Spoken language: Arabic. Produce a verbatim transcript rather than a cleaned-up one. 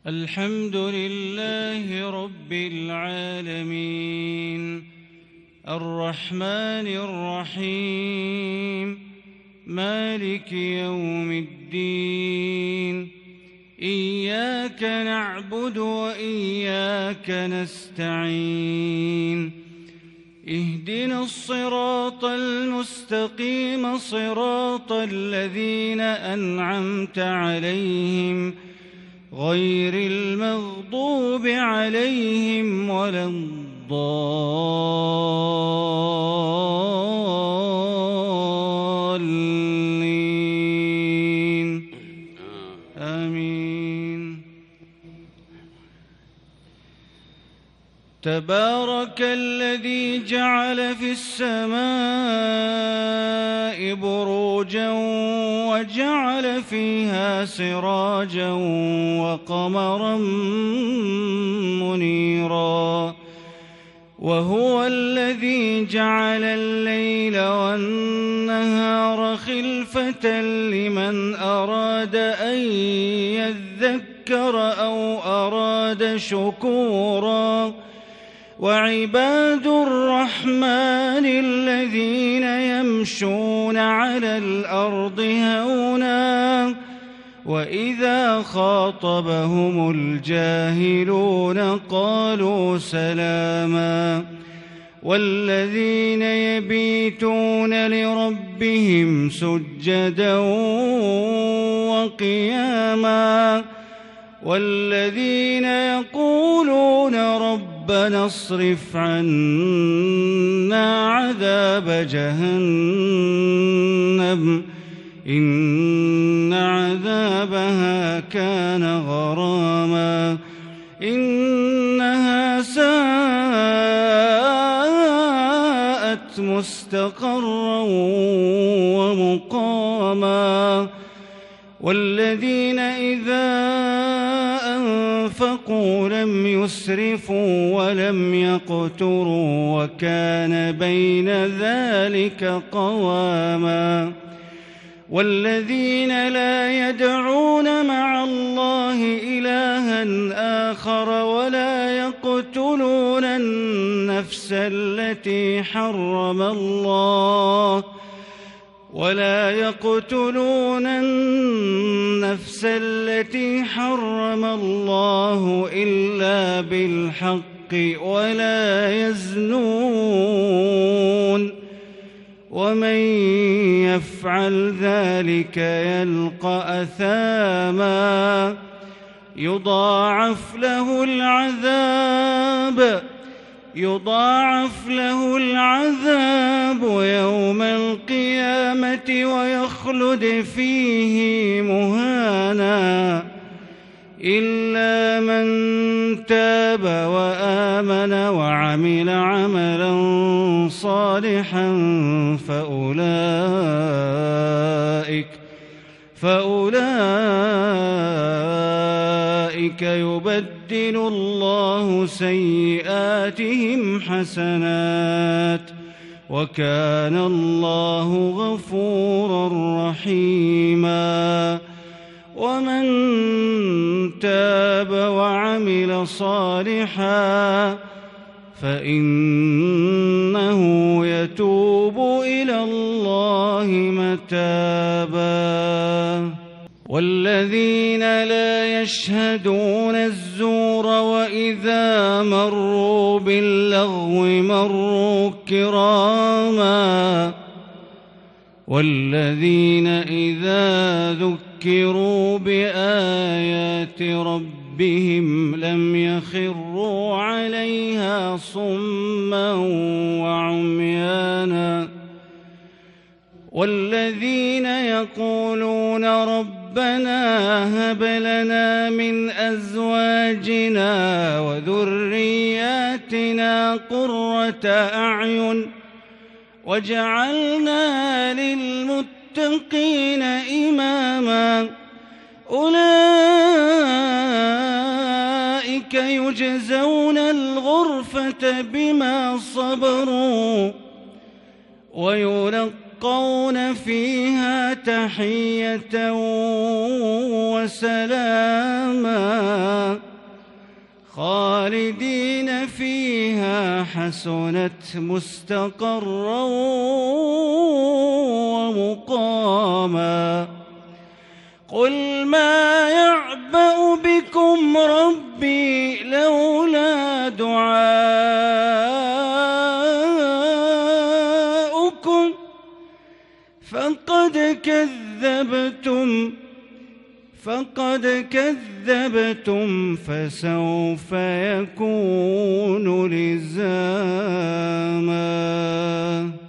الحمد لله رب العالمين الرحمن الرحيم مالك يوم الدين إياك نعبد وإياك نستعين اهدنا الصراط المستقيم صراط الذين أنعمت عليهم غير المغضوب عليهم ولا الضالين آمين. تبارك الذي جعل في السماء بروجا وجعل فيها سراجا وقمرا منيرا وهو الذي جعل الليل والنهار خلفة لمن أراد أن يذكر أو أراد شكورا وعباد الرحمن الذين يمشون على الأرض هونا وإذا خاطبهم الجاهلون قالوا سلاما والذين يبيتون لربهم سجدا وقياما والذين يقولون ربنا اصرف عنا عذاب جهنم إن عذابها كان غراما إنها ساءت مستقرا ومقاما والذين إذا أنفقوا لم يسرفوا ولم يقتروا وكان بين ذلك قواما والذين لا يدعون مع الله إلها آخر ولا يقتلون النفس التي حرم الله ولا يقتلون النفس التي حرم الله إلا بالحق ولا يزنون ومن يفعل ذلك يلقى أثاما يضاعف له العذاب يضاعف له العذاب يوم القيامة ويخلد فيه مهانا إلا من تاب وآمن وعمل عملا صالحا فأولئك فأولئك يبدل الله سيئاتهم حسنات وكان الله غفورا رحيما ومن تاب وعمل صالحا فإنه يتوب إلى الله متابا والذين لا يشهدون الزور وإذا مروا باللغو مروا كراما والذين إذا ذكروا بآيات ربهم لم يخروا عليها صما وعميانا والذين يقولون ربنا هب لنا من أزواجنا وذرياتنا قرة أعين وجعلنا للمتقين إماما أولئك يجزون الغرفة بما صبروا ويلقون فيها تحية وسلاما خالدين فيها حسنت مستقرا ومقاما قل ما يعبأ بكم ربي لولا دعاؤكم فقد كذبتم فقد كذبتم فسوف يكون لزاما.